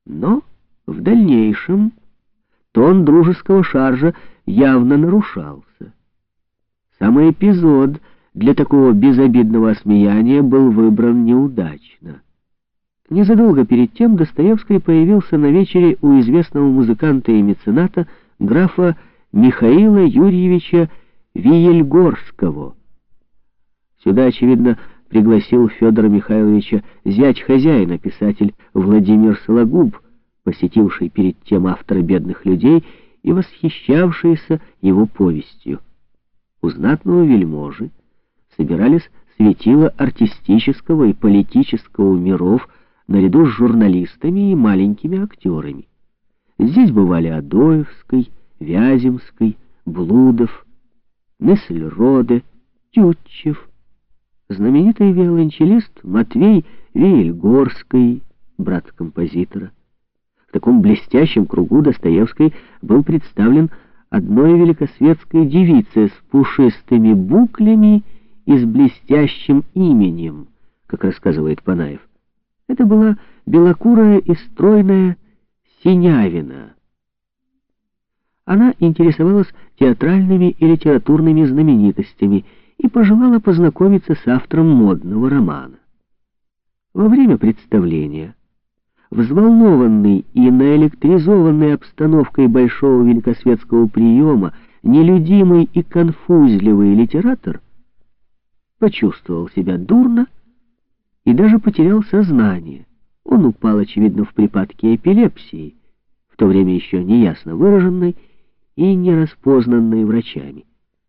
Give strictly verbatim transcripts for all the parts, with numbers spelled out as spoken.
Но в дальнейшем тон дружеского шаржа явно нарушался. Самый эпизод для такого безобидного осмеяния был выбран неудачно. Незадолго перед тем Достоевский появился на вечере у известного музыканта и мецената графа Михаила Юрьевича Виельгорского. Сюда, очевидно, пригласил Федора Михайловича зять хозяина, писатель Владимир Сологуб, посетивший перед тем автора «Бедных людей» и восхищавшийся его повестью. У знатного вельможи собирались светила артистического и политического миров наряду с журналистами и маленькими актерами. Здесь бывали Адоевский, Вяземский, Блудов, Нессельроде, Тютчев, знаменитый виолончелист Матвей Виельгорский, брат композитора. В таком блестящем кругу Достоевский был представлен одной великосветской девицей с пушистыми буклями и с блестящим именем, как рассказывает Панаев. Это была белокурая и стройная Синявина. Она интересовалась театральными и литературными знаменитостями и пожелала познакомиться с автором модного романа. Во время представления взволнованный и наэлектризованный обстановкой большого великосветского приема нелюдимый и конфузливый литератор почувствовал себя дурно и даже потерял сознание. Он упал, очевидно, в припадке эпилепсии, в то время еще неясно выраженной и не распознанной врачами.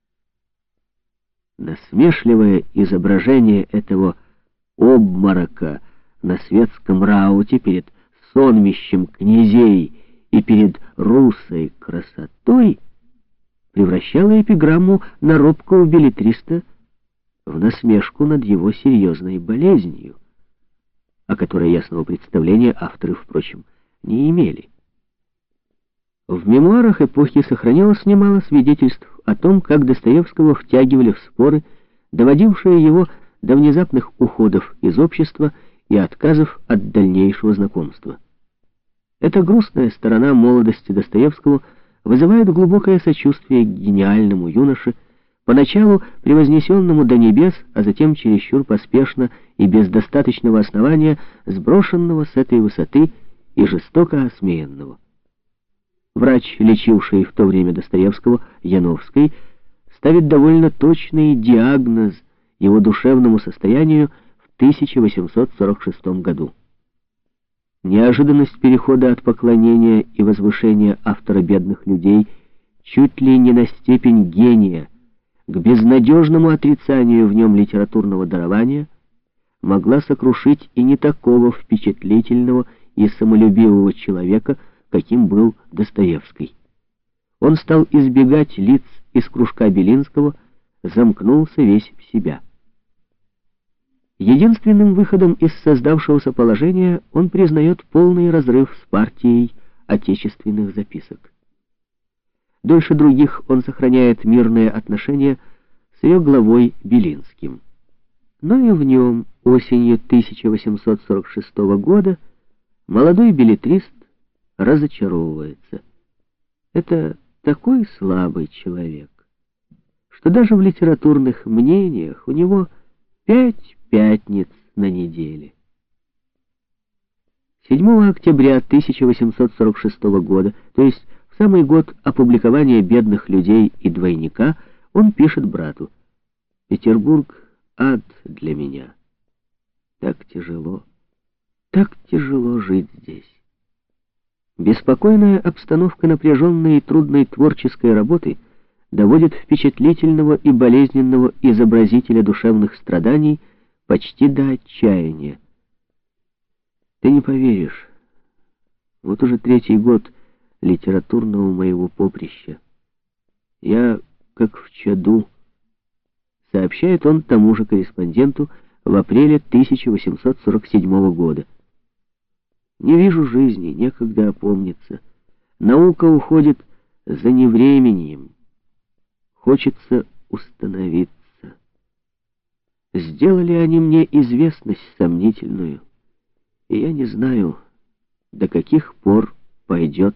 Насмешливое изображение этого обморока на светском рауте перед сонмищем князей и перед русой красотой превращало эпиграмму на робкого беллетриста в насмешку над его серьезной болезнью, о которой ясного представления авторы, впрочем, не имели. В мемуарах эпохи сохранилось немало свидетельств о том, как Достоевского втягивали в споры, доводившие его до внезапных уходов из общества и отказов от дальнейшего знакомства. Эта грустная сторона молодости Достоевского вызывает глубокое сочувствие к гениальному юноше, поначалу превознесенному до небес, а затем чересчур поспешно и без достаточного основания сброшенного с этой высоты и жестоко осмеянного. Врач, лечивший в то время Достоевского, Яновский, ставит довольно точный диагноз его душевному состоянию в тысяча восемьсот сорок шестом году. Неожиданность перехода от поклонения и возвышения автора «Бедных людей» чуть ли не на степень гения к безнадежному отрицанию в нем литературного дарования могла сокрушить и не такого впечатлительного и самолюбивого человека, каким был Достоевский. Он стал избегать лиц из кружка Белинского, замкнулся весь в себя. Единственным выходом из создавшегося положения он признает полный разрыв с партией отечественных записок. Дольше других он сохраняет мирные отношения с ее главой Белинским. Но и в нем осенью тысяча восемьсот сорок шестого года молодой беллетрист разочаровывается. Это такой слабый человек, что даже в литературных мнениях у него пять пятниц на неделе. седьмого октября тысяча восемьсот сорок шестого года, то есть в самый год опубликования «Бедных людей» и «Двойника», он пишет брату: «Петербург — ад для меня. Так тяжело, так тяжело жить здесь». Беспокойная обстановка напряженной и трудной творческой работы доводит впечатлительного и болезненного изобразителя душевных страданий почти до отчаяния. Ты не поверишь, вот уже третий год литературного моего поприща. Я как в чаду, сообщает он тому же корреспонденту в апреле тысяча восемьсот сорок седьмого года. Не вижу жизни, некогда опомниться. Наука уходит за невременем. Хочется установиться. Сделали они мне известность сомнительную, и я не знаю, до каких пор пойдет